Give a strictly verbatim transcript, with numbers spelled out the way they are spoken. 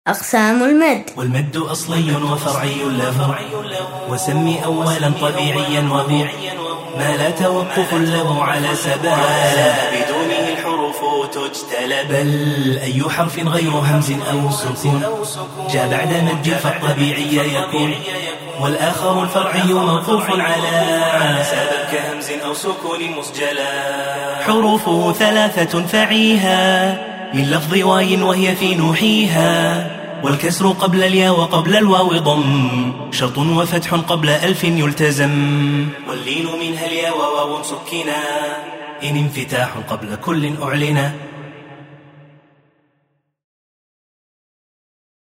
أقسام المد. والمد أصلي وفرعي له، وسمي أولا طبيعيا وهو ما لا توقف له على سبب بدونه الحروف تجتلب، بل أي حرف غير همز أو سكون جاء بعد مد فالطبيعي يكون، والآخر الفرعي موقوف على سبب كهمز أو سكون مسجلا. حروف ثلاثة فعيها من لفظ واي وهي في نوحيها، والكسر قبل الياء وقبل الواو ضم، شرط وفتح قبل ألف يلتزم، واللين منها الياء وواو سكنا إن انفتاح قبل كل أعلنا.